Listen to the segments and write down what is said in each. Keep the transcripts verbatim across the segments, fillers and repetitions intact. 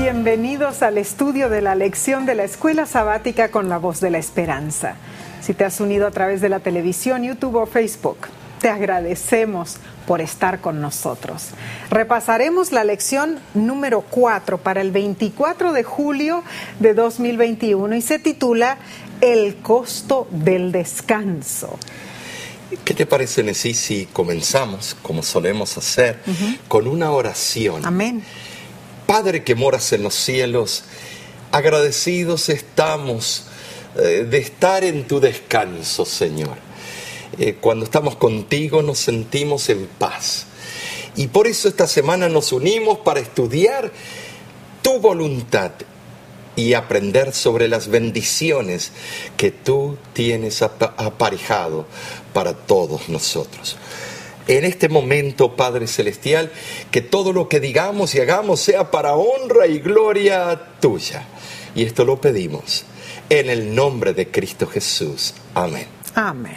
bienvenidos al estudio de la lección de la Escuela Sabática con la Voz de la Esperanza. Si te has unido a través de la televisión, YouTube o Facebook, te agradecemos por estar con nosotros. Repasaremos la lección número cuatro para el veinticuatro de julio de dos mil veintiuno y se titula El costo del descanso. ¿Qué te parece, Nesí, si comenzamos, como solemos hacer, uh-huh. con una oración? Amén. Padre que moras en los cielos, agradecidos estamos eh, de estar en tu descanso, Señor. Eh, cuando estamos contigo nos sentimos en paz. Y por eso esta semana nos unimos para estudiar tu voluntad y aprender sobre las bendiciones que tú tienes ap- aparejado para todos nosotros. En este momento, Padre Celestial, que todo lo que digamos y hagamos sea para honra y gloria tuya. Y esto lo pedimos en el nombre de Cristo Jesús. Amén. Amén.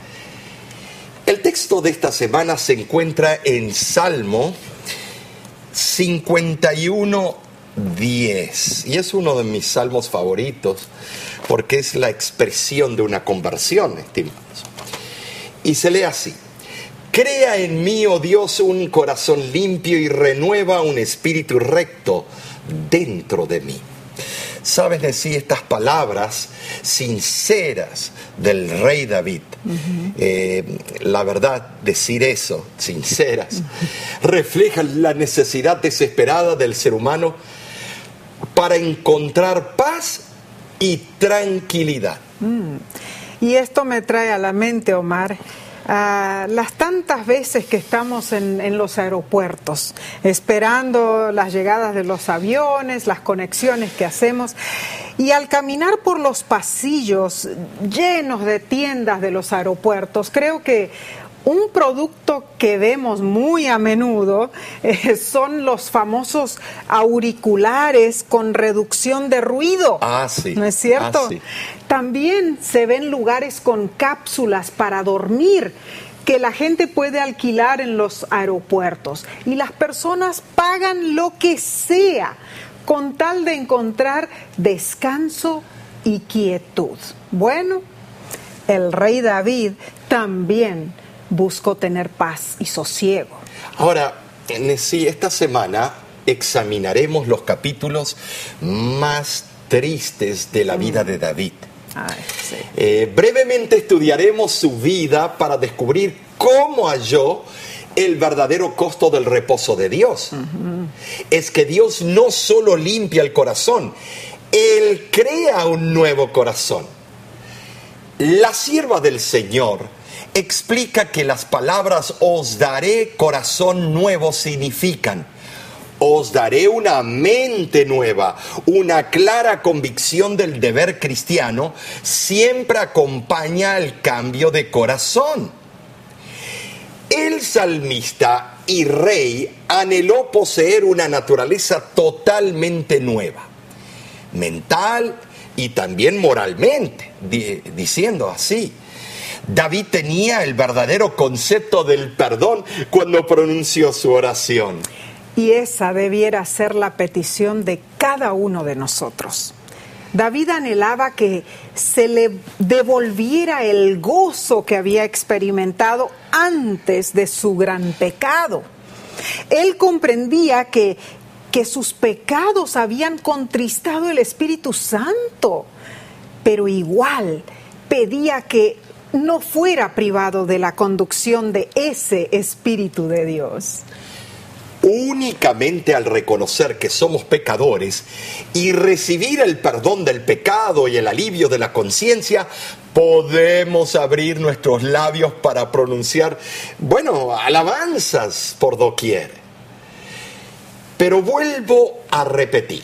El texto de esta semana se encuentra en Salmo cincuenta y uno, diez. Y es uno de mis salmos favoritos porque es la expresión de una conversión, estimados. Y se lee así: Crea en mí, oh Dios, un corazón limpio y renueva un espíritu recto dentro de mí. Sabes decir estas palabras sinceras del rey David. Uh-huh. Eh, la verdad, decir eso, sinceras, uh-huh. refleja la necesidad desesperada del ser humano para encontrar paz y tranquilidad. Mm. Y esto me trae a la mente, Omar, Uh, las tantas veces que estamos en, en los aeropuertos, esperando las llegadas de los aviones, las conexiones que hacemos, y al caminar por los pasillos llenos de tiendas de los aeropuertos, creo que un producto que vemos muy a menudo eh, son los famosos auriculares con reducción de ruido. Ah, sí. ¿No es cierto? Ah, sí. También se ven lugares con cápsulas para dormir que la gente puede alquilar en los aeropuertos. Y las personas pagan lo que sea con tal de encontrar descanso y quietud. Bueno, el rey David también buscó tener paz y sosiego. Ahora, sí, esta semana examinaremos los capítulos más tristes de la vida de David. Ay, sí. eh, brevemente estudiaremos su vida para descubrir cómo halló el verdadero costo del reposo de Dios. Uh-huh. Es que Dios no solo limpia el corazón, Él crea un nuevo corazón. La sierva del Señor explica que las palabras os daré corazón nuevo significan os daré una mente nueva. Una clara convicción del deber cristiano siempre acompaña el cambio de corazón. El salmista y rey anheló poseer una naturaleza totalmente nueva, mental y también moralmente, di- diciendo así. David tenía el verdadero concepto del perdón cuando pronunció su oración. Y esa debiera ser la petición de cada uno de nosotros. David anhelaba que se le devolviera el gozo que había experimentado antes de su gran pecado. Él comprendía que, que sus pecados habían contristado el Espíritu Santo, pero igual pedía que no fuera privado de la conducción de ese Espíritu de Dios. Únicamente al reconocer que somos pecadores y recibir el perdón del pecado y el alivio de la conciencia, podemos abrir nuestros labios para pronunciar, bueno, alabanzas por doquier. Pero vuelvo a repetir,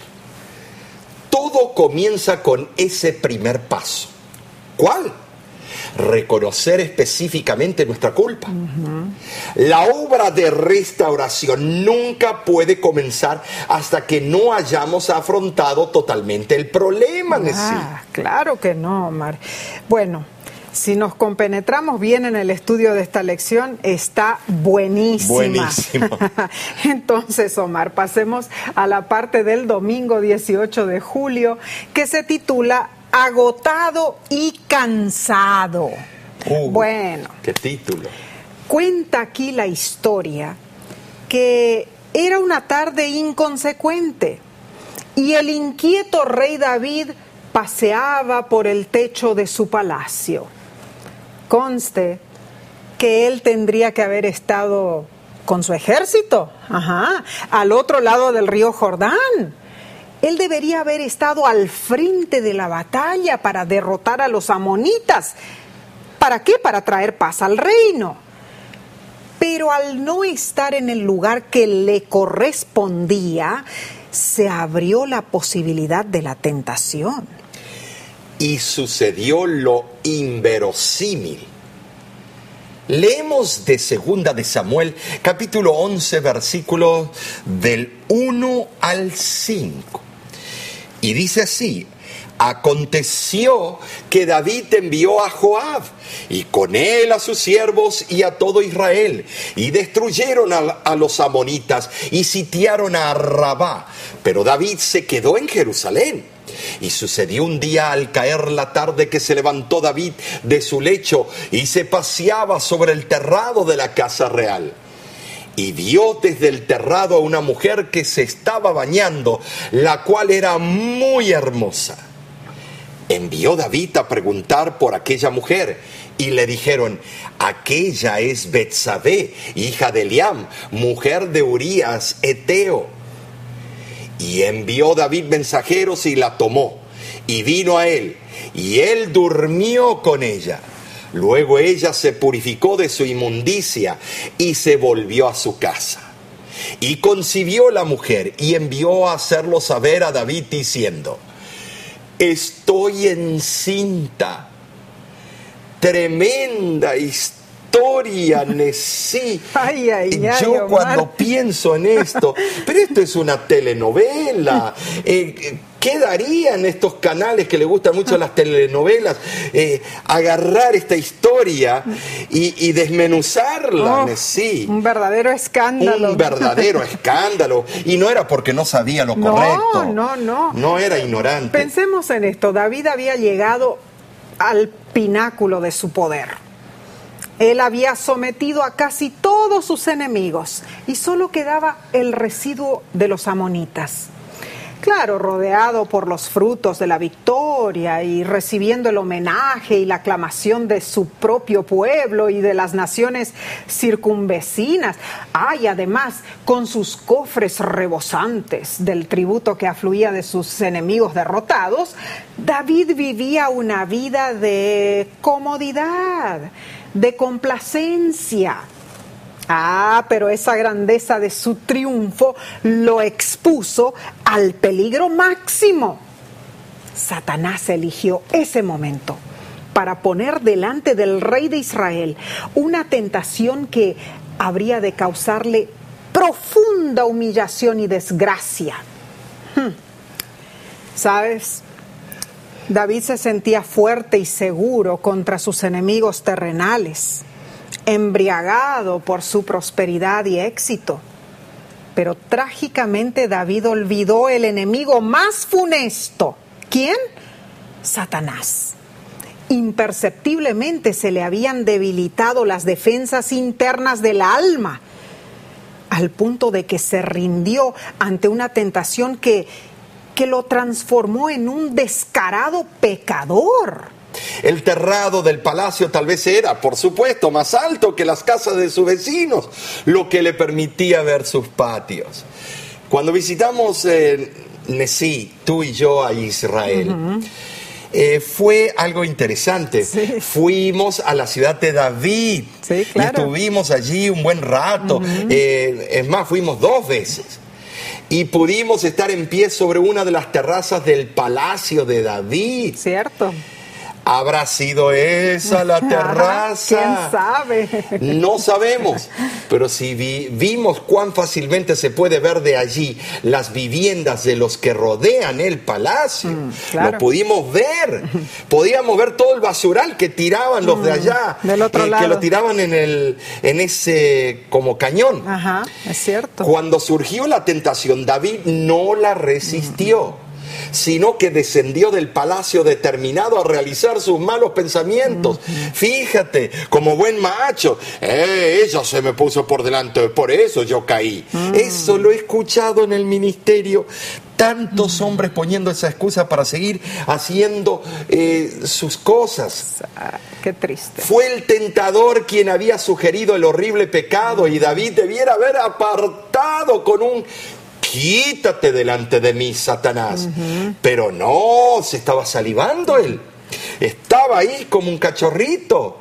todo comienza con ese primer paso. ¿Cuál? Reconocer específicamente nuestra culpa. Uh-huh. La obra de restauración nunca puede comenzar hasta que no hayamos afrontado totalmente el problema. Ah, claro que no, Omar. Bueno, Si nos compenetramos bien en el estudio de esta lección, está buenísima. Buenísimo. Entonces, Omar, pasemos a la parte del domingo dieciocho de julio, que se titula Agotado y cansado. Uh, bueno. ¿Qué título? Cuenta aquí la historia que era una tarde inconsecuente y el inquieto rey David paseaba por el techo de su palacio. Conste que él tendría que haber estado con su ejército, ajá, al otro lado del río Jordán. Él debería haber estado al frente de la batalla para derrotar a los amonitas. ¿Para qué? Para traer paz al reino. Pero al no estar en el lugar que le correspondía, se abrió la posibilidad de la tentación. Y sucedió lo inverosímil. Leemos de Segunda de Samuel, capítulo once, versículos del uno al cinco. Y dice así: aconteció que David envió a Joab, y con él a sus siervos y a todo Israel, y destruyeron a, a los amonitas, y sitiaron a Rabá. Pero David se quedó en Jerusalén. Y sucedió un día al caer la tarde que se levantó David de su lecho, y se paseaba sobre el terrado de la casa real. Y vio desde el terrado a una mujer que se estaba bañando, la cual era muy hermosa. Envió David a preguntar por aquella mujer, y le dijeron: aquella es Betsabé, hija de Eliam, mujer de Urías Eteo. Y envió David mensajeros y la tomó, y vino a él, y él durmió con ella. Luego ella se purificó de su inmundicia y se volvió a su casa. Y concibió la mujer y envió a hacerlo saber a David diciendo: estoy encinta. Tremenda historia, Nesí. Ay, ay, ay, Yo Omar. cuando pienso en esto, pero esto es una telenovela. Eh, ¿Qué darían estos canales que le gustan mucho las telenovelas? Eh, agarrar esta historia y, y desmenuzarla, Oh, Nesí. un verdadero escándalo. Un verdadero escándalo. Y no era porque no sabía lo No, correcto. no, no. No era ignorante. Pensemos en esto. David había llegado al pináculo de su poder. Él había sometido a casi todos sus enemigos y solo quedaba el residuo de los amonitas. Claro, rodeado por los frutos de la victoria y recibiendo el homenaje y la aclamación de su propio pueblo y de las naciones circunvecinas. Ah, y además con sus cofres rebosantes del tributo que afluía de sus enemigos derrotados, David vivía una vida de comodidad, de complacencia. Ah, pero esa grandeza de su triunfo lo expuso al peligro máximo. Satanás eligió ese momento para poner delante del rey de Israel una tentación que habría de causarle profunda humillación y desgracia. Hmm. ¿Sabes? David se sentía fuerte y seguro contra sus enemigos terrenales, embriagado por su prosperidad y éxito. Pero trágicamente David olvidó el enemigo más funesto. ¿Quién? Satanás. Imperceptiblemente se le habían debilitado las defensas internas del alma, al punto de que se rindió ante una tentación que, que lo transformó en un descarado pecador. El terrado del palacio tal vez era, por supuesto, más alto que las casas de sus vecinos, lo que le permitía ver sus patios. Cuando visitamos eh, Nesí, tú y yo, a Israel, uh-huh. eh, fue algo interesante. Sí. Fuimos a la ciudad de David, sí, claro. y estuvimos allí un buen rato. Uh-huh. eh, es más, fuimos dos veces. Y pudimos estar en pie sobre una de las terrazas del palacio de David. Cierto. ¿Habrá sido esa la terraza? ¿Quién sabe? No sabemos, pero si vi, vimos cuán fácilmente se puede ver de allí las viviendas de los que rodean el palacio, mm, claro. Lo pudimos ver. Podíamos ver todo el basural que tiraban los mm, de allá, del otro eh, lado. Que lo tiraban en, el, en ese como cañón. Ajá, es cierto. Cuando surgió la tentación, David no la resistió. Mm. Sino que descendió del palacio determinado a realizar sus malos pensamientos. Uh-huh. Fíjate, como buen macho, eh, ella se me puso por delante, por eso yo caí. Uh-huh. Eso lo he escuchado en el ministerio. Tantos uh-huh. hombres poniendo esa excusa para seguir haciendo eh, sus cosas. Ah, qué triste. Fue el tentador quien había sugerido el horrible pecado, uh-huh. y David debiera haber apartado con un... Quítate delante de mí, Satanás. Uh-huh. Pero no, se estaba salivando él. Estaba ahí como un cachorrito,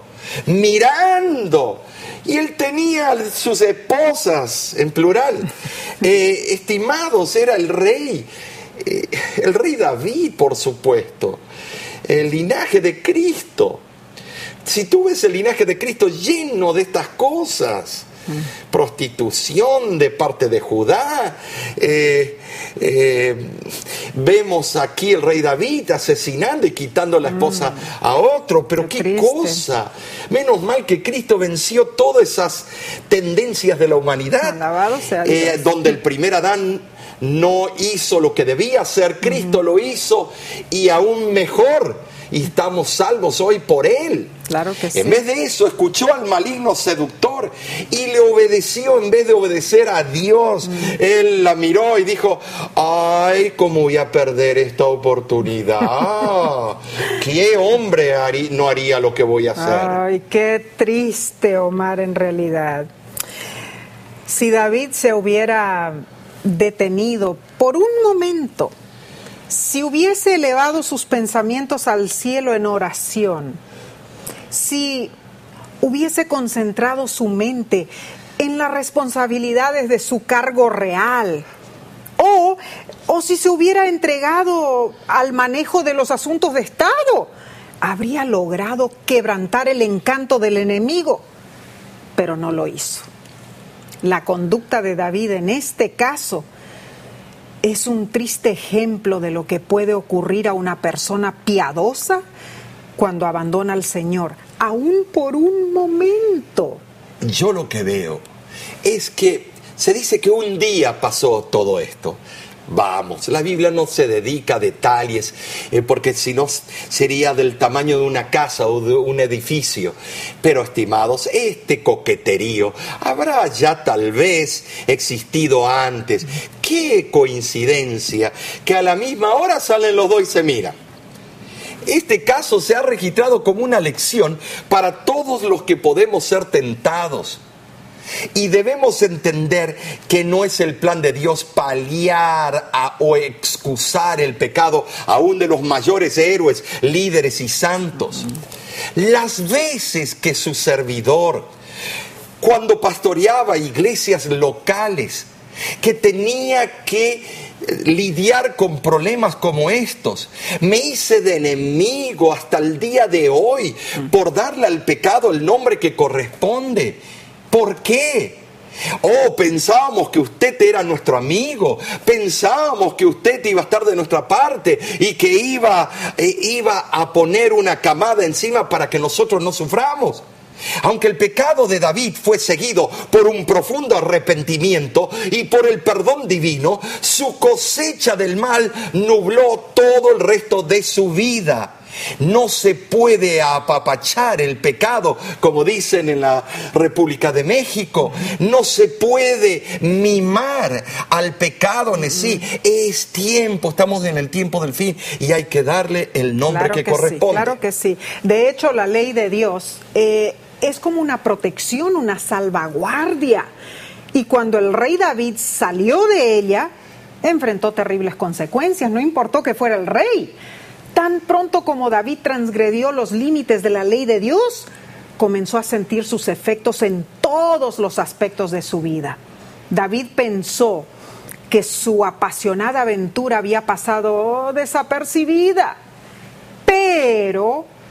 mirando. Y él tenía sus esposas, en plural. Eh, estimados, era el rey. Eh, el rey David, por supuesto. El linaje de Cristo. Si tú ves el linaje de Cristo lleno de estas cosas... prostitución de parte de Judá, eh, eh, vemos aquí el rey David asesinando y quitando la esposa mm. a otro, pero qué, qué cosa, menos mal que Cristo venció todas esas tendencias de la humanidad, eh, donde el primer Adán no hizo lo que debía hacer, Cristo uh-huh. lo hizo y aún mejor. Y estamos salvos hoy por Él. Claro que sí. En vez de eso, escuchó al maligno seductor y le obedeció en vez de obedecer a Dios. Mm. Él la miró y dijo, ay, ¿cómo voy a perder esta oportunidad? ¿Qué hombre harí, no haría lo que voy a hacer? Ay, qué triste, Omar, en realidad. Si David se hubiera detenido por un momento, si hubiese elevado sus pensamientos al cielo en oración, si hubiese concentrado su mente en las responsabilidades de su cargo real, o, o si se hubiera entregado al manejo de los asuntos de Estado, habría logrado quebrantar el encanto del enemigo, pero no lo hizo. La conducta de David en este caso es un triste ejemplo de lo que puede ocurrir a una persona piadosa cuando abandona al Señor, aún por un momento. Yo lo que veo es que se dice que un día pasó todo esto. Vamos, la Biblia no se dedica a detalles, eh, porque si no sería del tamaño de una casa o de un edificio. Pero, estimados, este coqueterío habrá ya tal vez existido antes. ¡Qué coincidencia! Que a la misma hora salen los dos y se miran. Este caso se ha registrado como una lección para todos los que podemos ser tentados. Y debemos entender que no es el plan de Dios paliar a, o excusar el pecado aún de los mayores héroes, líderes y santos. Las veces que su servidor, cuando pastoreaba iglesias locales, que tenía que lidiar con problemas como estos, me hice de enemigo hasta el día de hoy por darle al pecado el nombre que corresponde. ¿Por qué? Oh, pensábamos que usted era nuestro amigo, pensábamos que usted iba a estar de nuestra parte y que iba, eh, iba a poner una camada encima para que nosotros no suframos. Aunque el pecado de David fue seguido por un profundo arrepentimiento y por el perdón divino, su cosecha del mal nubló todo el resto de su vida. No se puede apapachar el pecado, como dicen en la República de México. No se puede mimar al pecado en sí. Es tiempo, estamos en el tiempo del fin y hay que darle el nombre claro que, que corresponde. Sí, claro que sí. De hecho, la ley de Dios eh, es como una protección, una salvaguardia. Y cuando el rey David salió de ella, enfrentó terribles consecuencias. No importó que fuera el rey. Tan pronto como David transgredió los límites de la ley de Dios, comenzó a sentir sus efectos en todos los aspectos de su vida. David pensó que su apasionada aventura había pasado desapercibida, pero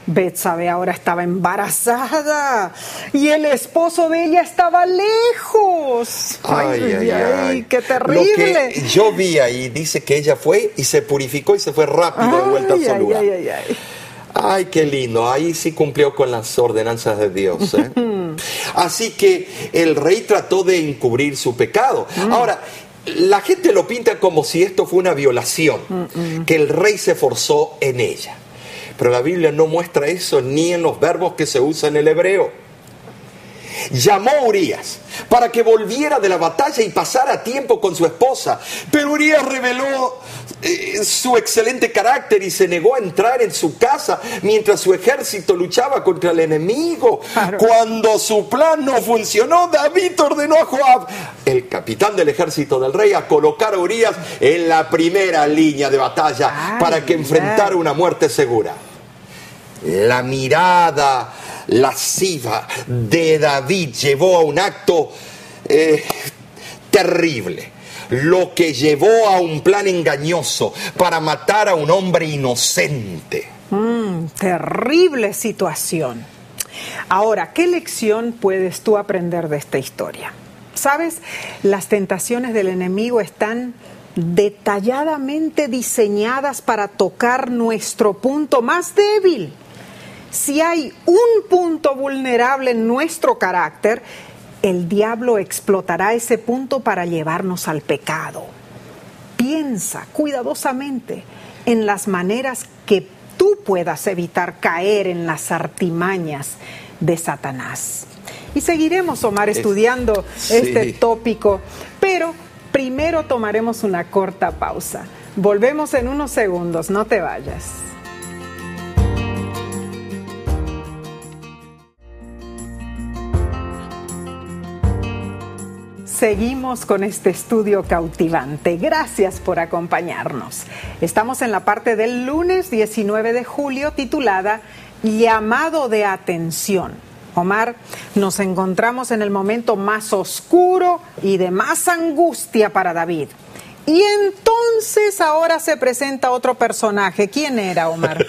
Betsabé ahora estaba embarazada y el esposo de ella estaba lejos. Ay, ay, ay, ay. ¡Qué terrible! Lo que yo vi ahí dice que ella fue y se purificó y se fue rápido de vuelta ay, a su ay, lugar. Ay, ay, ay. Ay, qué lindo. Ahí sí cumplió con las ordenanzas de Dios, ¿eh? Así que el rey trató de encubrir su pecado. Mm. Ahora, la gente lo pinta como si esto fue una violación, Mm-mm. que el rey se forzó en ella. Pero la Biblia no muestra eso ni en los verbos que se usan en el hebreo. Llamó a Urías para que volviera de la batalla y pasara tiempo con su esposa. Pero Urías reveló eh, su excelente carácter y se negó a entrar en su casa mientras su ejército luchaba contra el enemigo. Claro. Cuando su plan no funcionó, David ordenó a Joab, el capitán del ejército del rey, a colocar a Urías en la primera línea de batalla Ay, para que enfrentara una muerte segura. La mirada lasciva de David llevó a un acto eh, terrible, lo que llevó a un plan engañoso para matar a un hombre inocente. Mm, terrible situación. Ahora, ¿qué lección puedes tú aprender de esta historia? ¿Sabes? Las tentaciones del enemigo están detalladamente diseñadas para tocar nuestro punto más débil. Si hay un punto vulnerable en nuestro carácter, el diablo explotará ese punto para llevarnos al pecado. Piensa cuidadosamente en las maneras que tú puedas evitar caer en las artimañas de Satanás. Y seguiremos, Omar, estudiando sí. este tópico, pero primero tomaremos una corta pausa. Volvemos en unos segundos, no te vayas. Seguimos con este estudio cautivante. Gracias por acompañarnos. Estamos en la parte del lunes diecinueve de julio titulada Llamado de atención. Omar, nos encontramos en el momento más oscuro y de más angustia para David. Y entonces ahora se presenta otro personaje. ¿Quién era, Omar?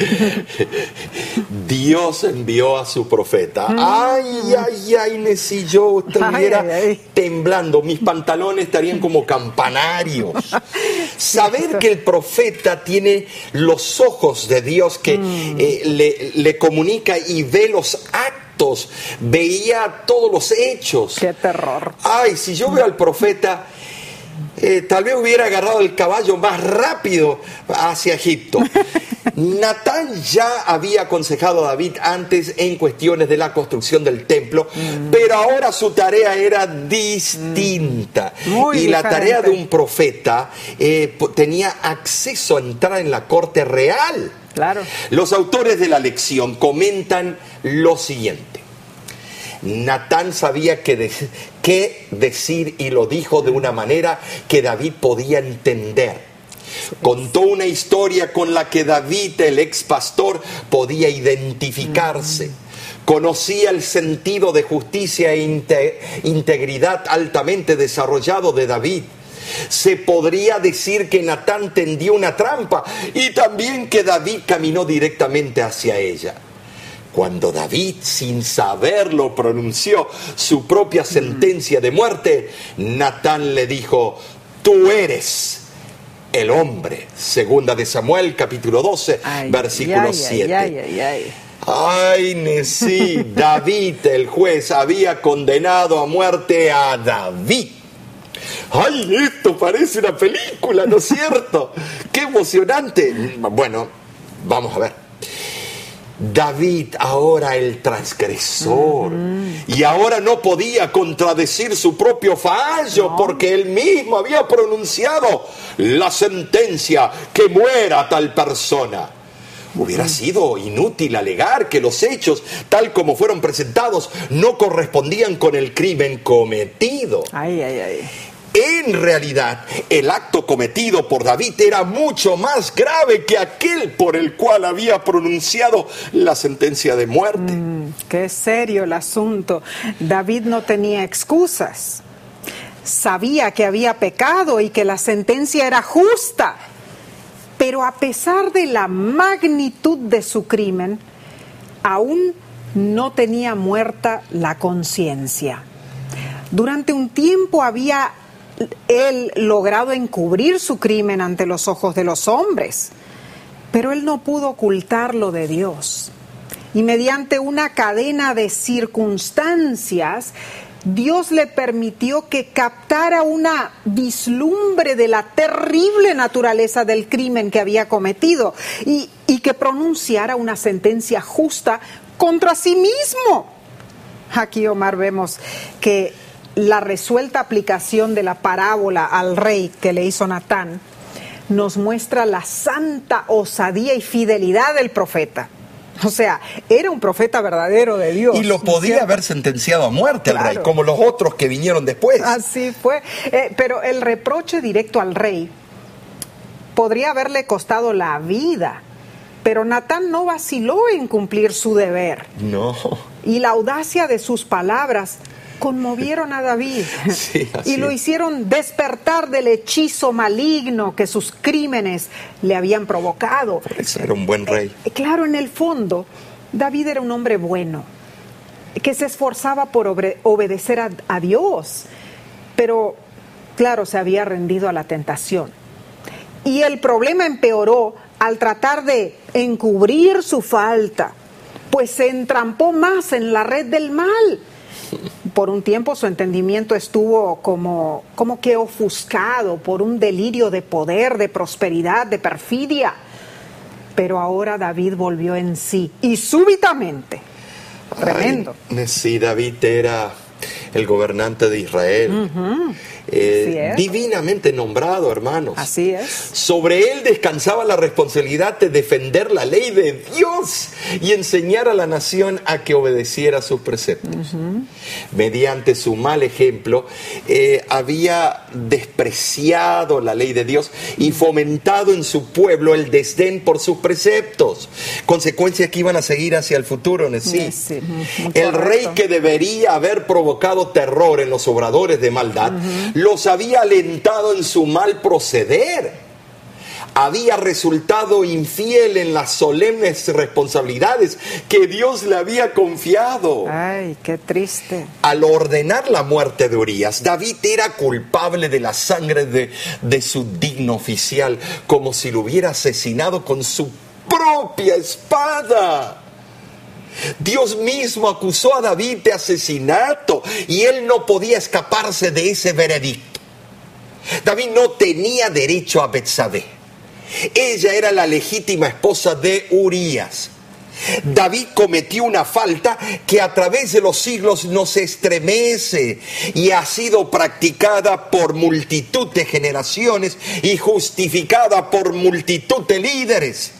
Dios envió a su profeta. Mm. Ay, ay, ay, si yo estuviera ay, ay, ay. temblando, mis pantalones estarían como campanarios. Saber que el profeta tiene los ojos de Dios que mm. eh, le, le comunica y ve los actos, veía todos los hechos. ¡Qué terror! Ay, si yo veo al profeta... Eh, tal vez hubiera agarrado el caballo más rápido hacia Egipto. Natán ya había aconsejado a David antes en cuestiones de la construcción del templo, mm. pero ahora su tarea era distinta. Mm. y diferente. La tarea de un profeta eh, tenía acceso a entrar en la corte real. Claro. Los autores de la lección comentan lo siguiente. Natán sabía qué de, qué decir y lo dijo de una manera que David podía entender. Contó una historia con la que David, el ex pastor, podía identificarse. Conocía el sentido de justicia e inte, integridad altamente desarrollado de David. Se podría decir que Natán tendió una trampa y también que David caminó directamente hacia ella. Cuando David, sin saberlo, pronunció su propia sentencia de muerte, Natán le dijo, tú eres el hombre. Segunda de Samuel, capítulo doce, ay, versículo ay, siete. Ay, ay, ay. Ay, Nesí, David, el juez, había condenado a muerte a David. ¡Ay, esto parece una película, ¿no es cierto? ¡Qué emocionante! Bueno, vamos a ver. David, ahora el transgresor, uh-huh. y ahora no podía contradecir su propio fallo, no. porque él mismo había pronunciado la sentencia que muera tal persona. Hubiera sido inútil alegar que los hechos, tal como fueron presentados, no correspondían con el crimen cometido. Ay, ay, ay. En realidad, el acto cometido por David era mucho más grave que aquel por el cual había pronunciado la sentencia de muerte. Mm, qué serio el asunto. David no tenía excusas. Sabía que había pecado y que la sentencia era justa. Pero a pesar de la magnitud de su crimen, aún no tenía muerta la conciencia. Durante un tiempo había él logrado encubrir su crimen ante los ojos de los hombres, pero él no pudo ocultarlo de Dios. Y mediante una cadena de circunstancias, Dios le permitió que captara una vislumbre de la terrible naturaleza del crimen que había cometido y, y que pronunciara una sentencia justa contra sí mismo. Aquí, Omar, vemos que la resuelta aplicación de la parábola al rey que le hizo Natán nos muestra la santa osadía y fidelidad del profeta. O sea, era un profeta verdadero de Dios. Y lo podía ¿cierto? haber sentenciado a muerte Claro. al rey, como los otros que vinieron después. Así fue. Eh, pero el reproche directo al rey podría haberle costado la vida. Pero Natán no vaciló en cumplir su deber. No. Y la audacia de sus palabras conmovieron a David. Sí, así y lo es. hicieron despertar del hechizo maligno que sus crímenes le habían provocado. Por eso era un buen rey. Eh, claro, en el fondo, David era un hombre bueno, que se esforzaba por obre- obedecer a, a Dios, pero, claro, se había rendido a la tentación. Y el problema empeoró al tratar de encubrir su falta, pues se entrampó más en la red del mal. Por un tiempo su entendimiento estuvo como, como que ofuscado por un delirio de poder, de prosperidad, de perfidia. Pero ahora David volvió en sí, y súbitamente. Tremendo. Ay, sí, David era el gobernante de Israel. Uh-huh. Eh, Así es. divinamente nombrado, hermanos. Así es. Sobre él descansaba la responsabilidad de defender la ley de Dios y enseñar a la nación a que obedeciera sus preceptos. Uh-huh. Mediante su mal ejemplo, eh, había despreciado la ley de Dios y fomentado en su pueblo el desdén por sus preceptos. Consecuencias que iban a seguir hacia el futuro, ¿sí? Sí, muy El correcto. rey que debería haber provocado terror en los obradores de maldad, uh-huh, los había alentado en su mal proceder. Había resultado infiel en las solemnes responsabilidades que Dios le había confiado. Ay, qué triste. Al ordenar la muerte de Urías, David era culpable de la sangre de, de su digno oficial, como si lo hubiera asesinado con su propia espada. Dios mismo acusó a David de asesinato y él no podía escaparse de ese veredicto. David no tenía derecho a Betsabé. Ella era la legítima esposa de Urías. David cometió una falta que a través de los siglos nos estremece y ha sido practicada por multitud de generaciones y justificada por multitud de líderes.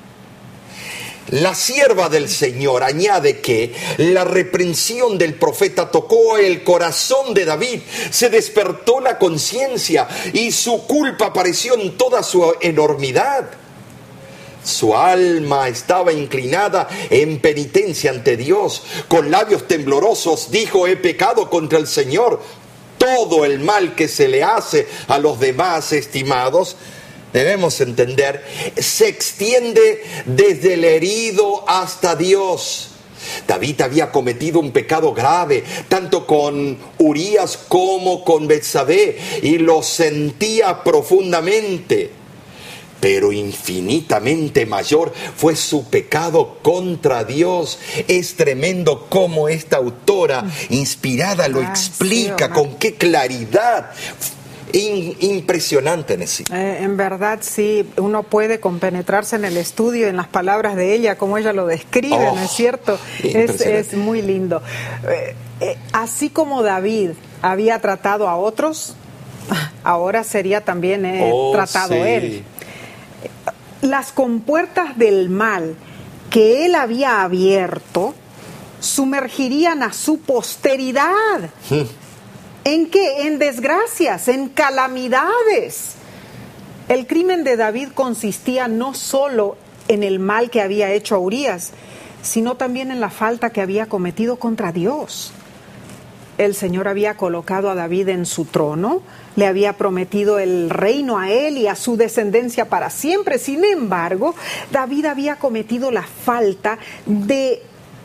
La sierva del Señor añade que la reprensión del profeta tocó el corazón de David, se despertó la conciencia y su culpa apareció en toda su enormidad. Su alma estaba inclinada en penitencia ante Dios. Con labios temblorosos dijo: he pecado contra el Señor. Todo el mal que se le hace a los demás, estimados, debemos entender, se extiende desde el herido hasta Dios. David había cometido un pecado grave, tanto con Urías como con Betsabé, y lo sentía profundamente. Pero infinitamente mayor fue su pecado contra Dios. Es tremendo cómo esta autora inspirada lo Ay, explica, sí, con qué claridad. In, impresionante, Nessie. Eh, en verdad, sí, uno puede compenetrarse en el estudio, en las palabras de ella, como ella lo describe, Oh, ¿no es cierto? Es, es muy lindo. Eh, eh, así como David había tratado a otros, ahora sería también eh, oh, tratado sí. él. Las compuertas del mal que él había abierto sumergirían a su posteridad. Hmm. ¿En qué? En desgracias, en calamidades. El crimen de David consistía no solo en el mal que había hecho a Urías, sino también en la falta que había cometido contra Dios. El Señor había colocado a David en su trono, le había prometido el reino a él y a su descendencia para siempre. Sin embargo, David había cometido la falta de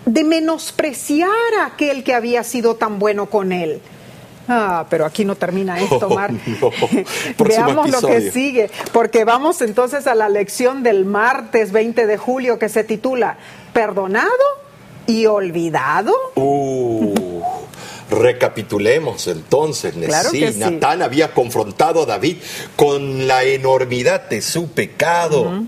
de menospreciar a aquel que había sido tan bueno con él. Ah, pero aquí no termina esto, Mar. Oh, no. Veamos episodio. Lo que sigue, porque vamos entonces a la lección del martes veinte de julio que se titula ¿Perdonado y olvidado? Uh, recapitulemos entonces, Claro sí, que sí. Natán había confrontado a David con la enormidad de su pecado. Uh-huh.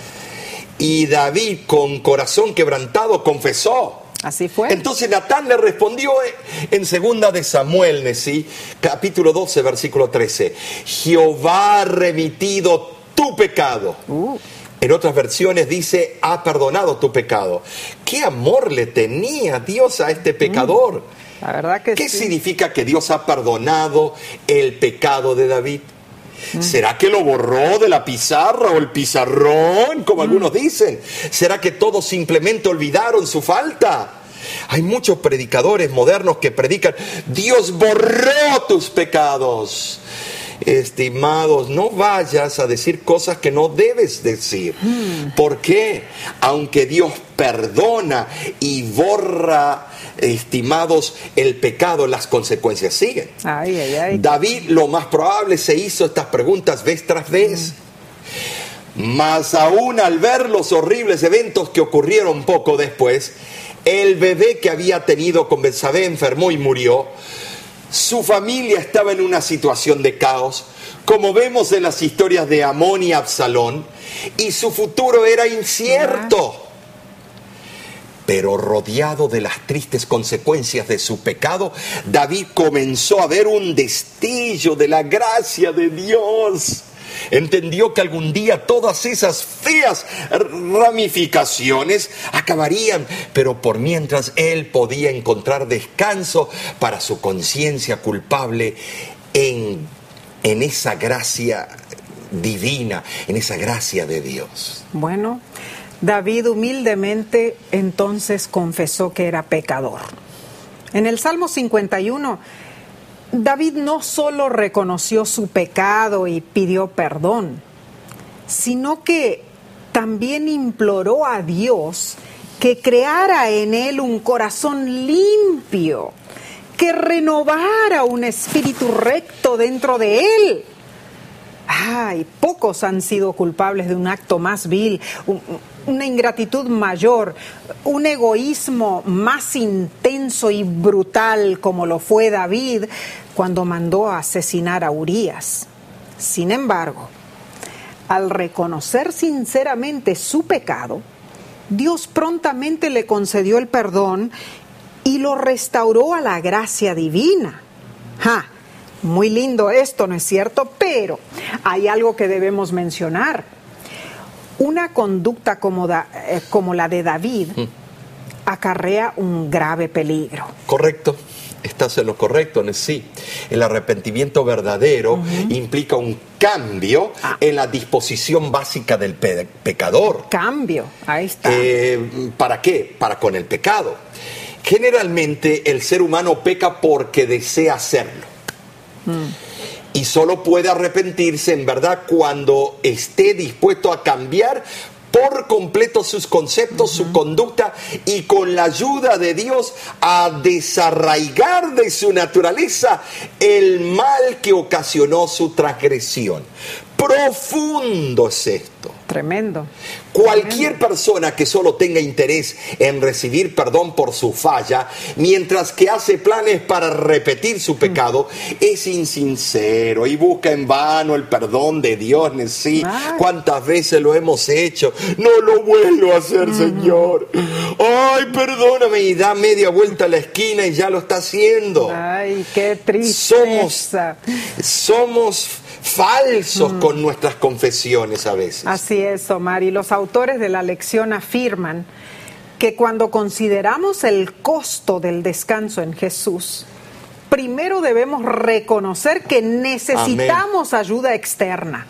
Y David, con corazón quebrantado, confesó. Así fue. Entonces Natán le respondió en segunda de Samuel, ¿sí? Capítulo doce, versículo trece. Jehová ha remitido tu pecado. Uh. En otras versiones dice, ha perdonado tu pecado. ¿Qué amor le tenía Dios a este pecador? La verdad que ¿Qué sí. significa que Dios ha perdonado el pecado de David? Mm. ¿Será que lo borró de la pizarra o el pizarrón, como mm. algunos dicen? ¿Será que todos simplemente olvidaron su falta? Hay muchos predicadores modernos que predican, Dios borró tus pecados. Estimados, no vayas a decir cosas que no debes decir. Mm. ¿Por qué? Aunque Dios perdona y borra, estimados, el pecado, las consecuencias siguen. Ay, ay, ay. David, lo más probable, se hizo estas preguntas vez tras vez. Mm. Más aún al ver los horribles eventos que ocurrieron poco después, el bebé que había tenido con Betsabé enfermó y murió. Su familia estaba en una situación de caos, como vemos en las historias de Amón y Absalón, y su futuro era incierto. Pero rodeado de las tristes consecuencias de su pecado, David comenzó a ver un destello de la gracia de Dios. Entendió que algún día todas esas feas ramificaciones acabarían, pero por mientras él podía encontrar descanso para su conciencia culpable en, en esa gracia divina, en esa gracia de Dios. Bueno, David humildemente entonces confesó que era pecador. En el Salmo cincuenta y uno, David no solo reconoció su pecado y pidió perdón, sino que también imploró a Dios que creara en él un corazón limpio, que renovara un espíritu recto dentro de él. Ay, pocos han sido culpables de un acto más vil, un, una ingratitud mayor, un egoísmo más intenso y brutal como lo fue David cuando mandó a asesinar a Urías. Sin embargo, al reconocer sinceramente su pecado, Dios prontamente le concedió el perdón y lo restauró a la gracia divina. ¡Ja! Muy lindo esto, ¿no es cierto? Pero hay algo que debemos mencionar. Una conducta como, da, eh, como la de David mm. acarrea un grave peligro. Correcto. Estás en lo correcto, sí. El arrepentimiento verdadero uh-huh. implica un cambio ah. en la disposición básica del pe- pecador. Cambio, ahí está. Eh, ¿Para qué? Para con el pecado. Generalmente el ser humano peca porque desea hacerlo. Mm. Y solo puede arrepentirse en verdad cuando esté dispuesto a cambiar por completo sus conceptos, uh-huh. su conducta, y con la ayuda de Dios a desarraigar de su naturaleza el mal que ocasionó su transgresión. Profundo es esto. Tremendo. Cualquier Tremendo. persona que solo tenga interés en recibir perdón por su falla, mientras que hace planes para repetir su pecado, mm. es insincero y busca en vano el perdón de Dios. Sí, ¿cuántas veces lo hemos hecho? No lo vuelvo a hacer, mm. Señor. Ay, perdóname, y da media vuelta a la esquina y ya lo está haciendo. Ay, qué tristeza. Somos, somos falsos mm. con nuestras confesiones a veces. Así es, Omar, y los autores de la lección afirman que cuando consideramos el costo del descanso en Jesús, primero debemos reconocer que necesitamos Amén. Ayuda externa.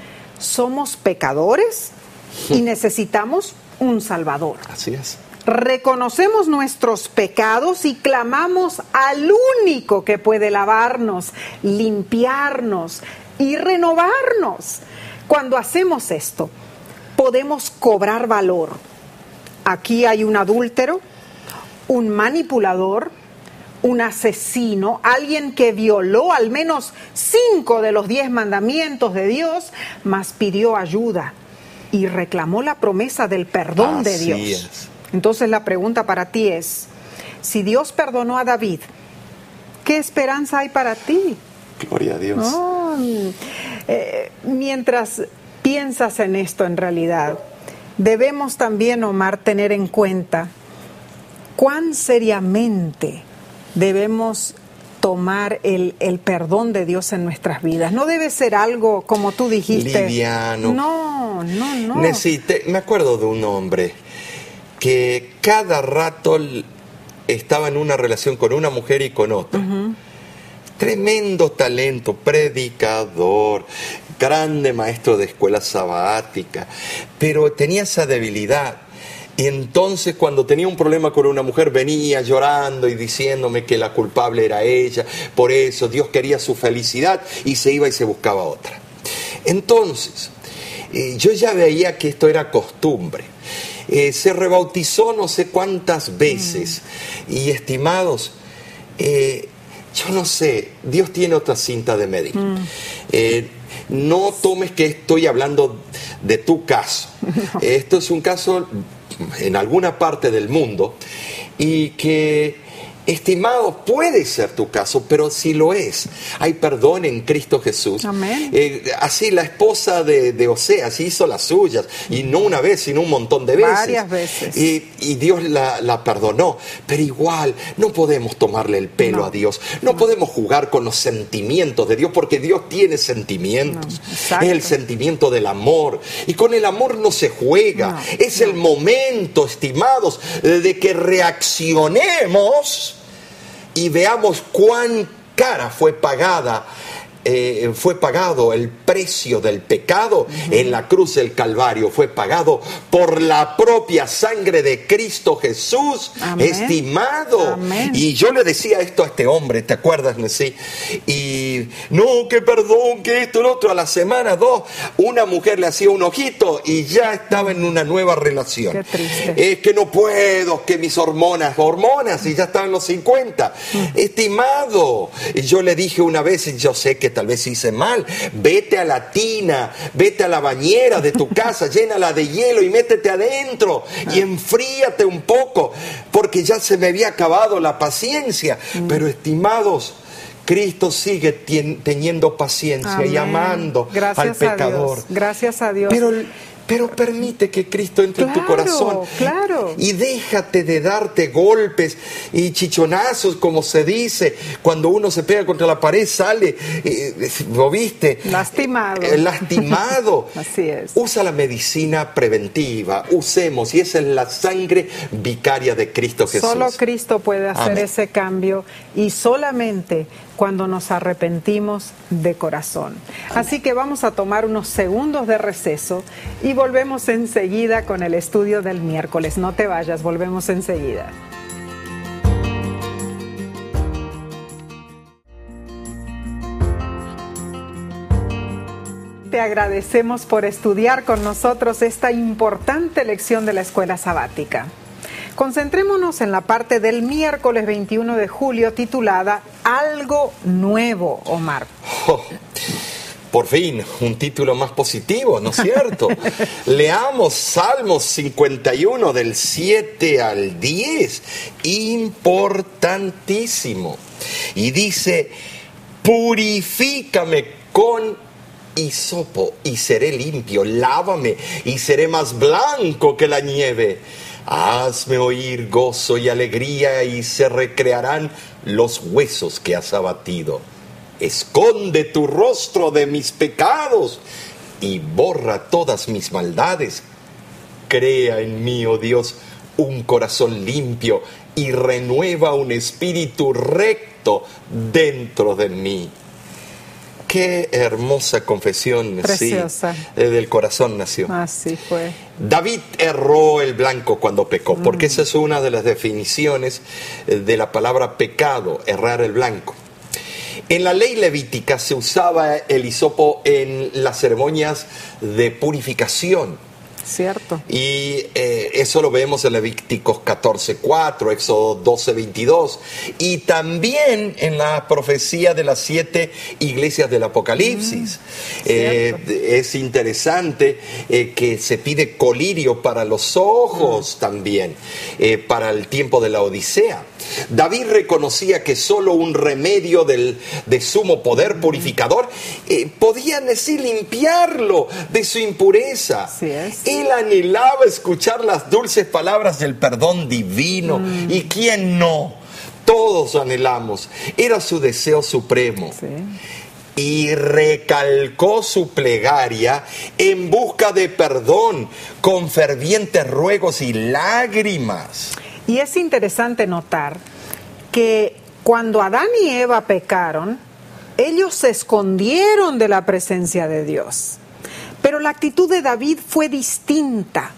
Somos pecadores y necesitamos un Salvador. Así es. Reconocemos nuestros pecados y clamamos al único que puede lavarnos, limpiarnos y renovarnos. Cuando hacemos esto, podemos cobrar valor. Aquí hay un adúltero, un manipulador, un asesino, alguien que violó al menos cinco de los diez mandamientos de Dios, mas pidió ayuda y reclamó la promesa del perdón Así de Dios. es. Entonces la pregunta para ti es, si Dios perdonó a David, ¿qué esperanza hay para ti? Gloria a Dios. Oh, eh, mientras piensas en esto en realidad, debemos también, Omar, tener en cuenta cuán seriamente debemos tomar el, el perdón de Dios en nuestras vidas. No debe ser algo, como tú dijiste, liviano. No, no, no. Necesité, me acuerdo de un hombre que cada rato estaba en una relación con una mujer y con otra. Uh-huh. Tremendo talento, predicador, grande maestro de escuela sabática, pero tenía esa debilidad. Y entonces cuando tenía un problema con una mujer venía llorando y diciéndome que la culpable era ella, por eso Dios quería su felicidad y se iba y se buscaba otra. Entonces, eh, yo ya veía que esto era costumbre. Eh, se rebautizó no sé cuántas veces mm. y estimados, eh, yo no sé, Dios tiene otra cinta de medir. Mm. Eh, no tomes que estoy hablando de tu caso. No. Esto es un caso en alguna parte del mundo y que, estimado, puede ser tu caso, pero si lo es, hay perdón en Cristo Jesús. Amén. Eh, así la esposa de, de Oseas hizo las suyas, y no una vez, sino un montón de veces. Varias veces. Y, y Dios la, la perdonó, pero igual no podemos tomarle el pelo no. a Dios, no, no podemos jugar con los sentimientos de Dios, porque Dios tiene sentimientos. No, es el sentimiento del amor, y con el amor no se juega. No, es no. el momento, estimados, de que reaccionemos y veamos cuán cara fue pagada, eh, fue pagado el precio del pecado. Uh-huh. En la cruz del Calvario fue pagado por la propia sangre de Cristo Jesús. Amén. Estimado. Amén. Y yo le decía esto a este hombre, ¿te acuerdas? Sí. Y no, que perdón, que esto, lo otro. A la semana dos, una mujer le hacía un ojito y ya estaba en una nueva relación. Qué triste. Es que no puedo, que mis hormonas, hormonas, y ya estaba en los cincuenta. Uh-huh. Estimado, yo le dije una vez, y yo sé que tal vez hice mal, vete a la tina, vete a la bañera de tu casa, llénala de hielo y métete adentro y enfríate un poco, porque ya se me había acabado la paciencia. Mm. Pero, estimados, Cristo sigue tien, teniendo paciencia. Amén. Y amando Gracias al pecador. A Dios. Gracias a Dios. Pero, Pero permite que Cristo entre claro, en tu corazón. Claro. Y déjate de darte golpes y chichonazos, como se dice. Cuando uno se pega contra la pared, sale, eh, ¿lo viste? Lastimado. Eh, lastimado. Así es. Usa la medicina preventiva. Usemos. Y esa es la sangre vicaria de Cristo Jesús. Solo Cristo puede hacer Amén. Ese cambio. Y solamente cuando nos arrepentimos de corazón. Amén. Así que vamos a tomar unos segundos de receso y volvemos enseguida con el estudio del miércoles. No te vayas, volvemos enseguida. Te agradecemos por estudiar con nosotros esta importante lección de la escuela sabática. Concentrémonos en la parte del miércoles veintiuno de julio titulada Algo Nuevo, Omar. Oh, por fin, un título más positivo, ¿no es cierto? Leamos Salmos cincuenta y uno del siete al diez, importantísimo. Y dice, purifícame con hisopo y seré limpio, lávame y seré más blanco que la nieve. Hazme oír gozo y alegría y se recrearán los huesos que has abatido. Esconde tu rostro de mis pecados y borra todas mis maldades. Crea en mí, oh Dios, un corazón limpio y renueva un espíritu recto dentro de mí. Qué hermosa confesión. Preciosa. Sí, del corazón nació. Así fue. David erró el blanco cuando pecó, porque mm. esa es una de las definiciones de la palabra pecado, errar el blanco. En la ley levítica se usaba el hisopo en las ceremonias de purificación. Cierto. Y eh, eso lo vemos en Levíticos catorce cuatro, Éxodo doce veintidós, y también en la profecía de las siete iglesias del Apocalipsis. Mm, eh, es interesante eh, que se pide colirio para los ojos mm. también, eh, para el tiempo de la Odisea. David reconocía que solo un remedio del, de sumo poder purificador eh, podía así limpiarlo de su impureza. Así es. Él anhelaba escuchar las dulces palabras del perdón divino. Mm. ¿Y quién no? Todos anhelamos. Era su deseo supremo. Sí. Y recalcó su plegaria en busca de perdón con fervientes ruegos y lágrimas. Y es interesante notar que cuando Adán y Eva pecaron, ellos se escondieron de la presencia de Dios. Pero la actitud de David fue distinta.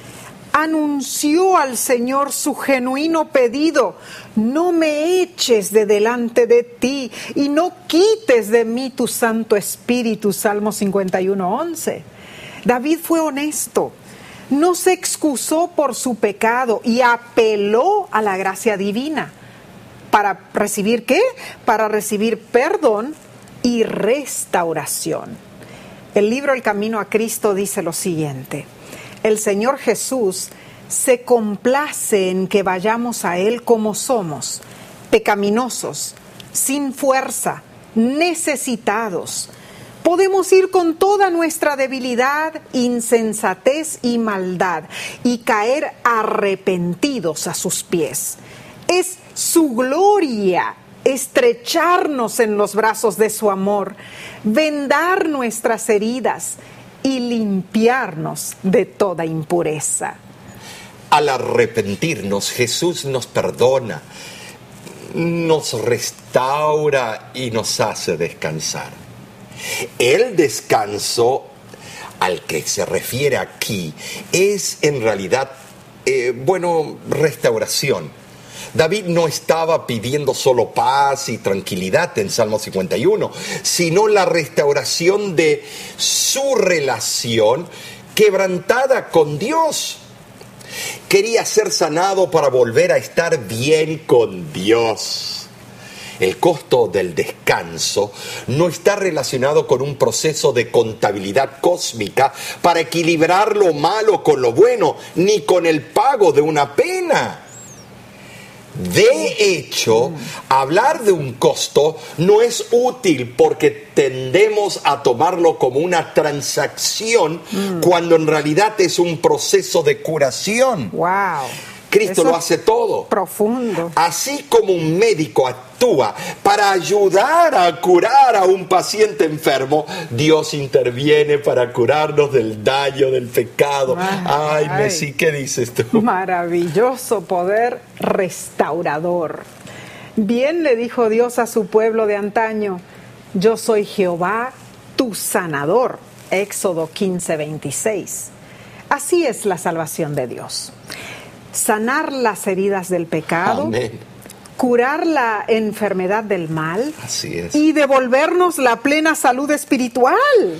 Anunció al Señor su genuino pedido: no me eches de delante de ti y no quites de mí tu Santo Espíritu. Salmo cincuenta y uno, once. David fue honesto. No se excusó por su pecado y apeló a la gracia divina. ¿Para recibir qué? Para recibir perdón y restauración. El libro El Camino a Cristo dice lo siguiente: el Señor Jesús se complace en que vayamos a Él como somos, pecaminosos, sin fuerza, necesitados. Podemos ir con toda nuestra debilidad, insensatez y maldad y caer arrepentidos a sus pies. Es su gloria estrecharnos en los brazos de su amor, vendar nuestras heridas y limpiarnos de toda impureza. Al arrepentirnos, Jesús nos perdona, nos restaura y nos hace descansar. El descanso al que se refiere aquí es en realidad, eh, bueno, restauración. David no estaba pidiendo solo paz y tranquilidad en Salmo cincuenta y uno, sino la restauración de su relación quebrantada con Dios. Quería ser sanado para volver a estar bien con Dios. El costo del descanso no está relacionado con un proceso de contabilidad cósmica para equilibrar lo malo con lo bueno, ni con el pago de una pena. De hecho, hablar de un costo no es útil porque tendemos a tomarlo como una transacción mm. cuando en realidad es un proceso de curación. ¡Wow! Cristo Eso lo hace todo. Profundo. Así como un médico actúa para ayudar a curar a un paciente enfermo, Dios interviene para curarnos del daño del pecado. Ay, ay Messi, ¿qué dices tú? Maravilloso poder restaurador. Bien le dijo Dios a su pueblo de antaño: yo soy Jehová, tu sanador. Éxodo quince, veintiséis. Así es la salvación de Dios. Sanar las heridas del pecado, Amén. Curar la enfermedad del mal. Así es. Y devolvernos la plena salud espiritual.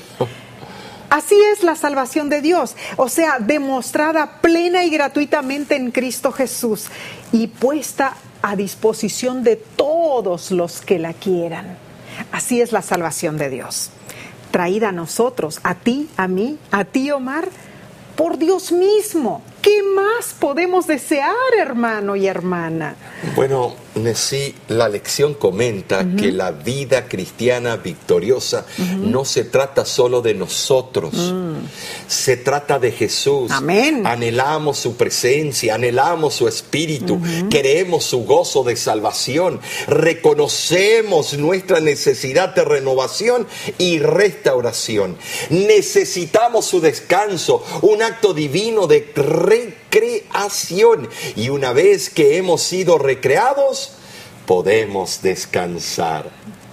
Así es la salvación de Dios, o sea, demostrada plena y gratuitamente en Cristo Jesús y puesta a disposición de todos los que la quieran. Así es la salvación de Dios, traída a nosotros, a ti, a mí, a ti, Omar, por Dios mismo. ¿Qué más podemos desear, hermano y hermana? Bueno, Nesí, la lección comenta uh-huh. que la vida cristiana victoriosa uh-huh. no se trata solo de nosotros, uh-huh. se trata de Jesús. Amén. Anhelamos su presencia, anhelamos su espíritu, uh-huh. queremos su gozo de salvación, reconocemos nuestra necesidad de renovación y restauración. Necesitamos su descanso, un acto divino de recreación, y una vez que hemos sido recreados, podemos descansar.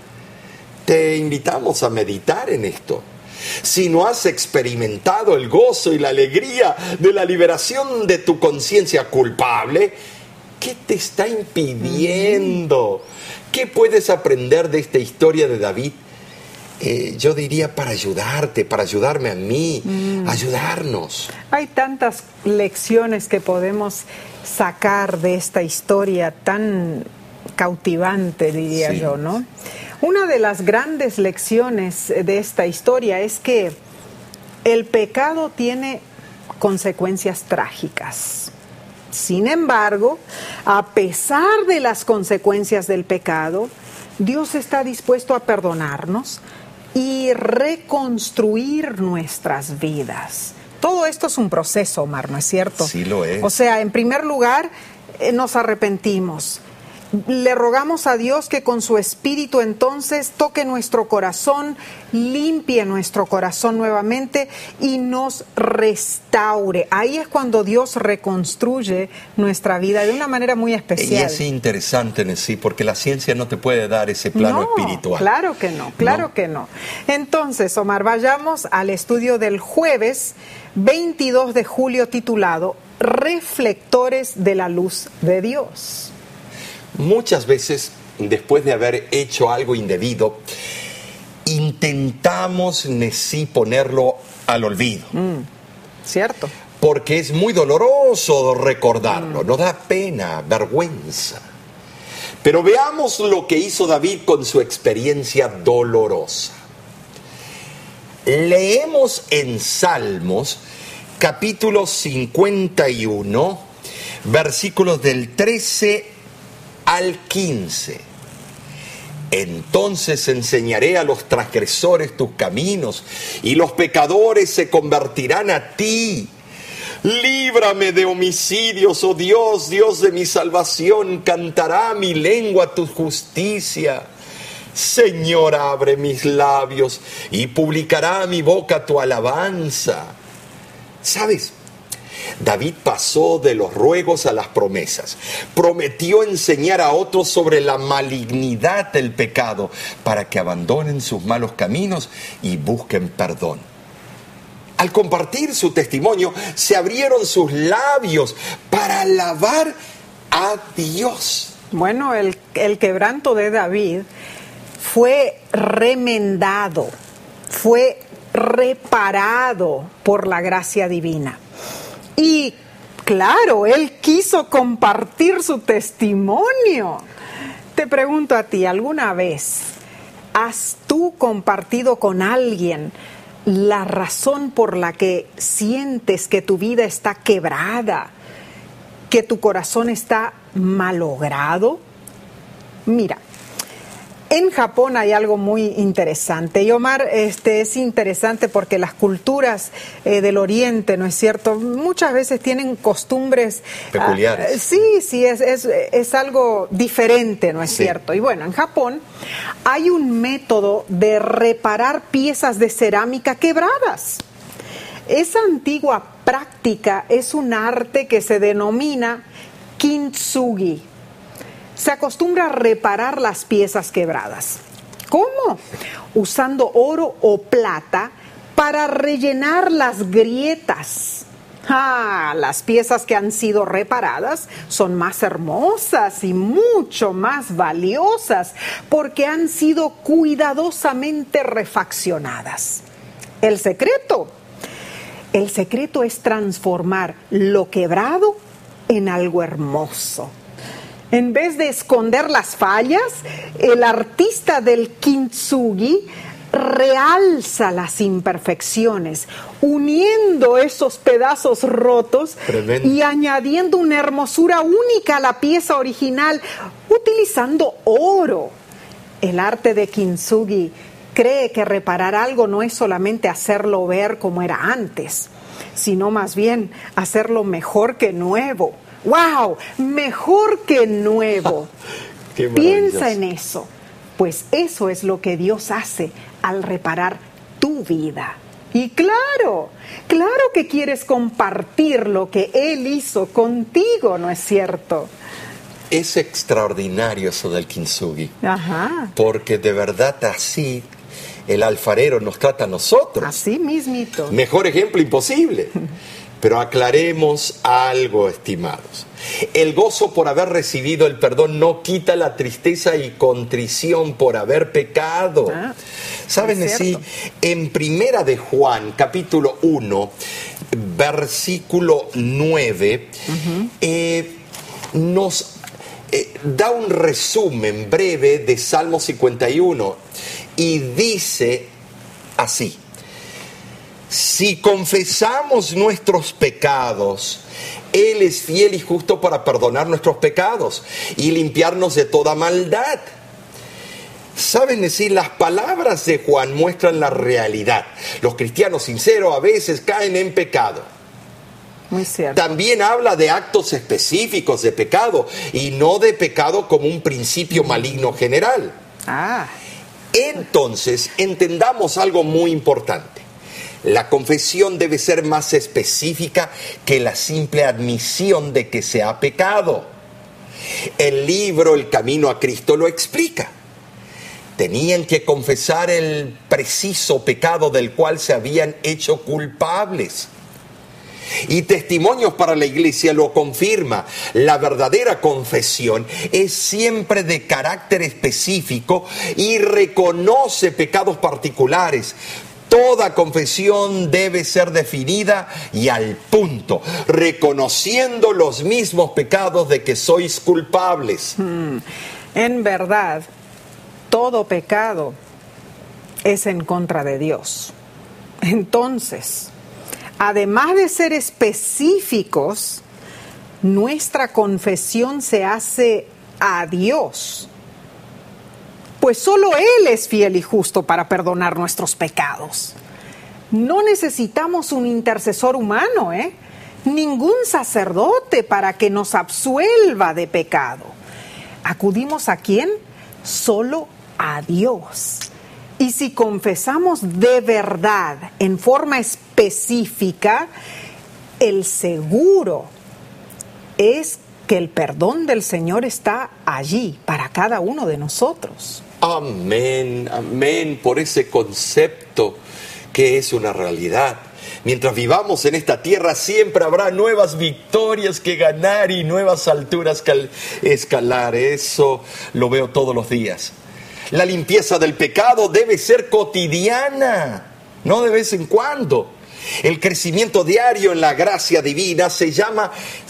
Te invitamos a meditar en esto. Si no has experimentado el gozo y la alegría de la liberación de tu conciencia culpable, ¿qué te está impidiendo? ¿Qué puedes aprender de esta historia de David? eh, yo diría para ayudarte, para ayudarme a mí, mm. ayudarnos. Hay tantas lecciones que podemos sacar de esta historia tan cautivante, diría sí. yo, ¿no? Una de las grandes lecciones de esta historia es que el pecado tiene consecuencias trágicas. Sin embargo, a pesar de las consecuencias del pecado, Dios está dispuesto a perdonarnos y reconstruir nuestras vidas. Todo esto es un proceso, Omar, ¿no es cierto? Sí lo es. O sea, en primer lugar, eh, nos arrepentimos. Le rogamos a Dios que con su Espíritu entonces toque nuestro corazón, limpie nuestro corazón nuevamente y nos restaure. Ahí es cuando Dios reconstruye nuestra vida de una manera muy especial. Y es interesante en sí, porque la ciencia no te puede dar ese plano no, espiritual. Claro que no, claro no. que no. Entonces, Omar, vayamos al estudio del jueves veintidós de julio titulado Reflectores de la Luz de Dios. Muchas veces, después de haber hecho algo indebido, intentamos sí ponerlo al olvido. Mm, cierto. Porque es muy doloroso recordarlo, mm. nos da pena, vergüenza. Pero veamos lo que hizo David con su experiencia dolorosa. Leemos en Salmos, capítulo cincuenta y uno, versículos del trece al quince. Entonces enseñaré a los transgresores tus caminos, y los pecadores se convertirán a ti. Líbrame de homicidios, oh Dios, Dios de mi salvación, cantará mi lengua tu justicia. Señor, abre mis labios, y publicará mi boca tu alabanza. ¿Sabes? David pasó de los ruegos a las promesas. Prometió enseñar a otros sobre la malignidad del pecado para que abandonen sus malos caminos y busquen perdón. Al compartir su testimonio, se abrieron sus labios para alabar a Dios. Bueno, el, el quebranto de David fue remendado, fue reparado por la gracia divina. Y claro, él quiso compartir su testimonio. Te pregunto a ti, ¿alguna vez has tú compartido con alguien la razón por la que sientes que tu vida está quebrada, que tu corazón está malogrado? Mira, en Japón hay algo muy interesante. Y Omar, este es interesante porque las culturas eh, del Oriente, ¿no es cierto?, muchas veces tienen costumbres peculiares. Uh, sí, sí, es, es, es algo diferente, ¿no es sí. cierto? Y bueno, en Japón hay un método de reparar piezas de cerámica quebradas. Esa antigua práctica es un arte que se denomina kintsugi. Se acostumbra a reparar las piezas quebradas. ¿Cómo? Usando oro o plata para rellenar las grietas. Ah, las piezas que han sido reparadas son más hermosas y mucho más valiosas porque han sido cuidadosamente refaccionadas. El secreto, el secreto es transformar lo quebrado en algo hermoso. En vez de esconder las fallas, el artista del kintsugi realza las imperfecciones, uniendo esos pedazos rotos Tremendo. Y añadiendo una hermosura única a la pieza original, utilizando oro. El arte de kintsugi cree que reparar algo no es solamente hacerlo ver como era antes, sino más bien hacerlo mejor que nuevo. ¡Wow! Mejor que nuevo. Piensa en eso, pues eso es lo que Dios hace al reparar tu vida. Y claro, claro que quieres compartir lo que Él hizo contigo, ¿no es cierto? Es extraordinario eso del kintsugi. Ajá. Porque de verdad así el alfarero nos trata a nosotros. Así mismito. Mejor ejemplo imposible. Pero aclaremos algo, estimados. El gozo por haber recibido el perdón no quita la tristeza y contrición por haber pecado. Ah, ¿Saben así? En Primera de Juan, capítulo uno, versículo nueve, uh-huh. eh, nos eh, da un resumen breve de Salmo cincuenta y uno y dice así: si confesamos nuestros pecados, Él es fiel y justo para perdonar nuestros pecados y limpiarnos de toda maldad. ¿Saben decir? Las palabras de Juan muestran la realidad. Los cristianos sinceros a veces caen en pecado. Muy cierto. También habla de actos específicos de pecado y no de pecado como un principio maligno general. Ah. Entonces, entendamos algo muy importante. La confesión debe ser más específica que la simple admisión de que se ha pecado. El libro El Camino a Cristo lo explica. Tenían que confesar el preciso pecado del cual se habían hecho culpables. Y Testimonios para la Iglesia lo confirma. La verdadera confesión es siempre de carácter específico y reconoce pecados particulares. Toda confesión debe ser definida y al punto, reconociendo los mismos pecados de que sois culpables. Hmm. En verdad, todo pecado es en contra de Dios. Entonces, además de ser específicos, nuestra confesión se hace a Dios. Pues solo Él es fiel y justo para perdonar nuestros pecados. No necesitamos un intercesor humano, ¿eh? Ningún sacerdote para que nos absuelva de pecado. ¿Acudimos a quién? Solo a Dios. Y si confesamos de verdad, en forma específica, el seguro es que el perdón del Señor está allí para cada uno de nosotros. Amén, amén, por ese concepto que es una realidad. Mientras vivamos en esta tierra siempre habrá nuevas victorias que ganar y nuevas alturas que escalar. Eso lo veo todos los días. La limpieza del pecado debe ser cotidiana, no de vez en cuando. El crecimiento diario en la gracia divina se llama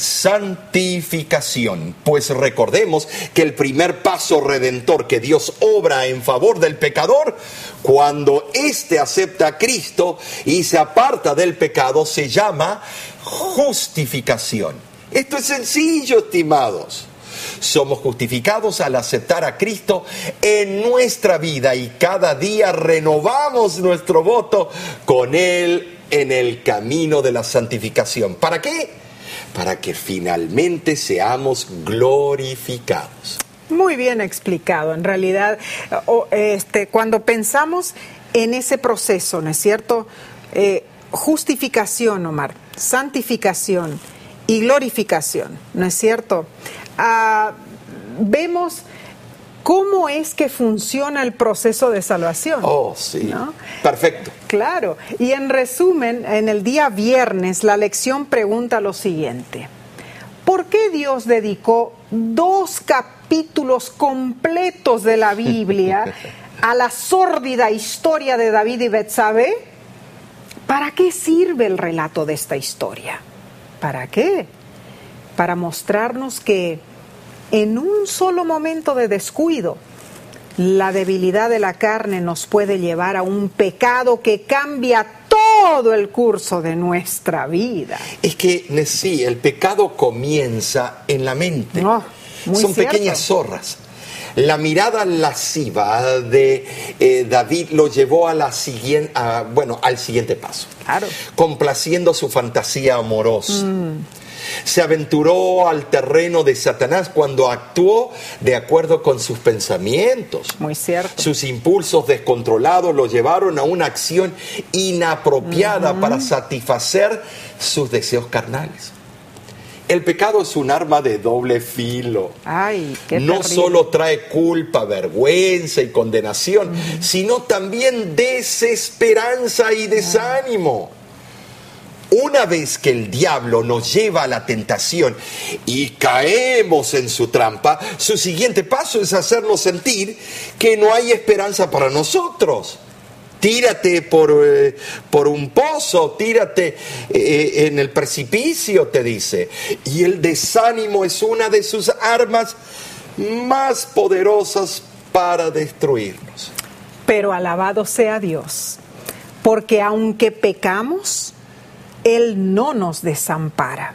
santificación, pues recordemos que el primer paso redentor que Dios obra en favor del pecador, cuando éste acepta a Cristo y se aparta del pecado, se llama justificación. Esto es sencillo, estimados. Somos justificados al aceptar a Cristo en nuestra vida y cada día renovamos nuestro voto con Él en el camino de la santificación. ¿Para qué? Para que finalmente seamos glorificados. Muy bien explicado. En realidad, este, cuando pensamos en ese proceso, ¿no es cierto? Eh, justificación, Omar, santificación y glorificación, ¿no es cierto? Ah, vemos cómo es que funciona el proceso de salvación. Oh, sí. ¿No? Perfecto. Claro. Y en resumen, en el día viernes, la lección pregunta lo siguiente: ¿por qué Dios dedicó dos capítulos completos de la Biblia a la sórdida historia de David y Betsabé? ¿Para qué sirve el relato de esta historia? ¿Para qué? Para mostrarnos que en un solo momento de descuido, la debilidad de la carne nos puede llevar a un pecado que cambia todo el curso de nuestra vida. Es que sí, el pecado comienza en la mente. Oh, muy Son cierto. Pequeñas zorras. La mirada lasciva de eh, David lo llevó a la siguiente, a, bueno, al siguiente paso. Claro. Complaciendo su fantasía amorosa. Mm. Se aventuró al terreno de Satanás cuando actuó de acuerdo con sus pensamientos. Muy cierto. Sus impulsos descontrolados lo llevaron a una acción inapropiada uh-huh. para satisfacer sus deseos carnales. El pecado es un arma de doble filo. Ay, qué no terrible. solo trae culpa, vergüenza y condenación, uh-huh. sino también desesperanza y desánimo. Una vez que el diablo nos lleva a la tentación y caemos en su trampa, su siguiente paso es hacernos sentir que no hay esperanza para nosotros. Tírate por, eh, por un pozo, tírate eh, en el precipicio, te dice. Y el desánimo es una de sus armas más poderosas para destruirnos. Pero alabado sea Dios, porque aunque pecamos, Él no nos desampara.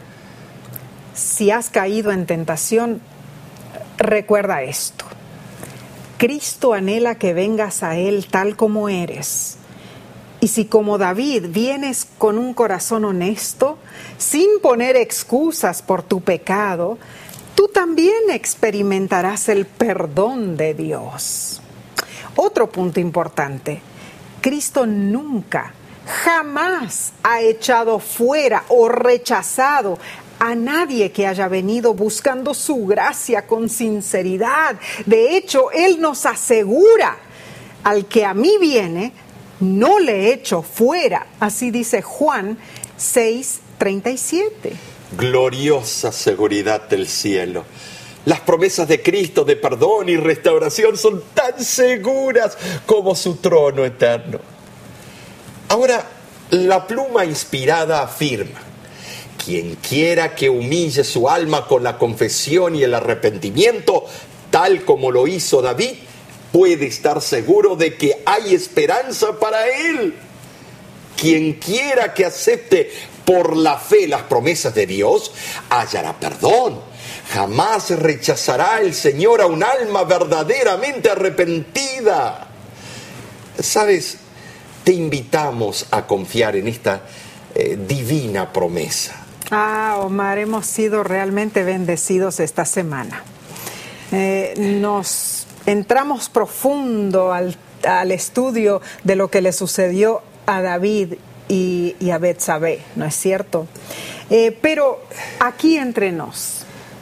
Si has caído en tentación, recuerda esto. Cristo anhela que vengas a Él tal como eres. Y si como David vienes con un corazón honesto, sin poner excusas por tu pecado, tú también experimentarás el perdón de Dios. Otro punto importante, Cristo nunca, jamás ha echado fuera o rechazado a nadie que haya venido buscando su gracia con sinceridad. De hecho, Él nos asegura, al que a mí viene, no le echo fuera. Así dice Juan seis, treinta y siete. Gloriosa seguridad del cielo. Las promesas de Cristo de perdón y restauración son tan seguras como su trono eterno. Ahora, la pluma inspirada afirma: quien quiera que humille su alma con la confesión y el arrepentimiento, tal como lo hizo David, puede estar seguro de que hay esperanza para él. Quien quiera que acepte por la fe las promesas de Dios, hallará perdón. Jamás rechazará el Señor a un alma verdaderamente arrepentida. ¿Sabes? Te invitamos a confiar en esta eh, divina promesa. Ah, Omar, hemos sido realmente bendecidos esta semana. Eh, nos entramos profundo al, al estudio de lo que le sucedió a David y, y a Betsabé, ¿no es cierto? Eh, pero aquí entre nos,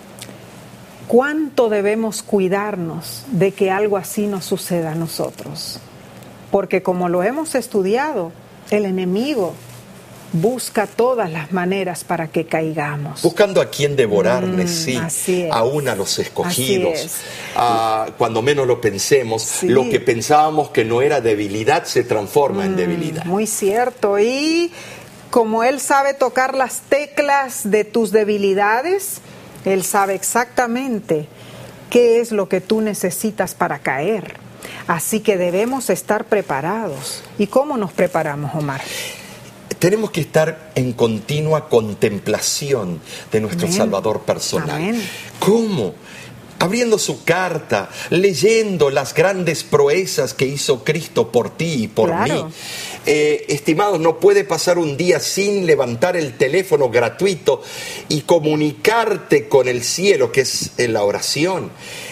¿cuánto debemos cuidarnos de que algo así nos suceda a nosotros? Porque como lo hemos estudiado, el enemigo busca todas las maneras para que caigamos. Buscando a quien devorarle, mm, sí, así es. Aún a los escogidos. Así es. Ah, cuando menos lo pensemos, Sí. lo que pensábamos que no era debilidad se transforma mm, en debilidad. Muy cierto. Y como Él sabe tocar las teclas de tus debilidades, Él sabe exactamente qué es lo que tú necesitas para caer. Así que debemos estar preparados. ¿Y cómo nos preparamos, Omar? Tenemos que estar en continua contemplación de nuestro Amén. Salvador personal. Amén. ¿Cómo? Abriendo su carta, leyendo las grandes proezas que hizo Cristo por ti y por Claro. mí. Eh, estimados, no puede pasar un día sin levantar el teléfono gratuito y comunicarte con el cielo, que es en la oración.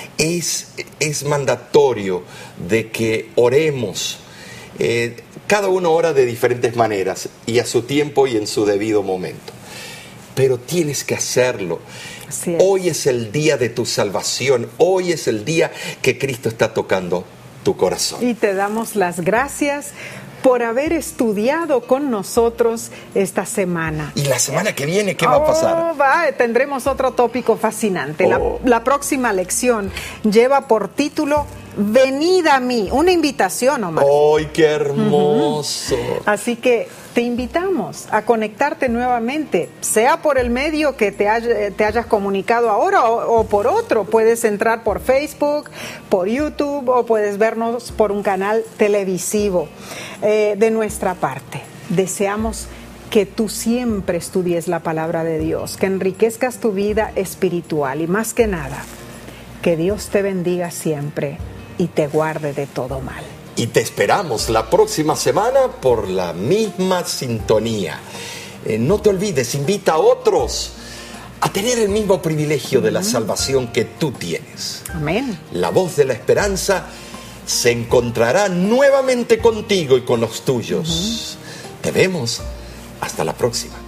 Es, es mandatorio de que oremos. Eh, cada uno ora de diferentes maneras y a su tiempo y en su debido momento. Pero tienes que hacerlo. Así es. Hoy es el día de tu salvación. Hoy es el día que Cristo está tocando tu corazón. Y te damos las gracias por haber estudiado con nosotros esta semana. ¿Y la semana que viene qué va a pasar? Oh, va, tendremos otro tópico fascinante. Oh. La, la próxima lección lleva por título Venid a mí, una invitación, Omar. ¡Ay, qué hermoso! Uh-huh. Así que te invitamos a conectarte nuevamente, sea por el medio que te, hay, te hayas comunicado ahora o, o por otro. Puedes entrar por Facebook, por YouTube o puedes vernos por un canal televisivo. Eh, de nuestra parte, deseamos que tú siempre estudies la palabra de Dios, que enriquezcas tu vida espiritual y más que nada, que Dios te bendiga siempre y te guarde de todo mal. Y te esperamos la próxima semana por la misma sintonía. Eh, no te olvides, invita a otros a tener el mismo privilegio de la salvación que tú tienes. Amén. La voz de la esperanza se encontrará nuevamente contigo y con los tuyos. Uh-huh. Te vemos. Hasta la próxima.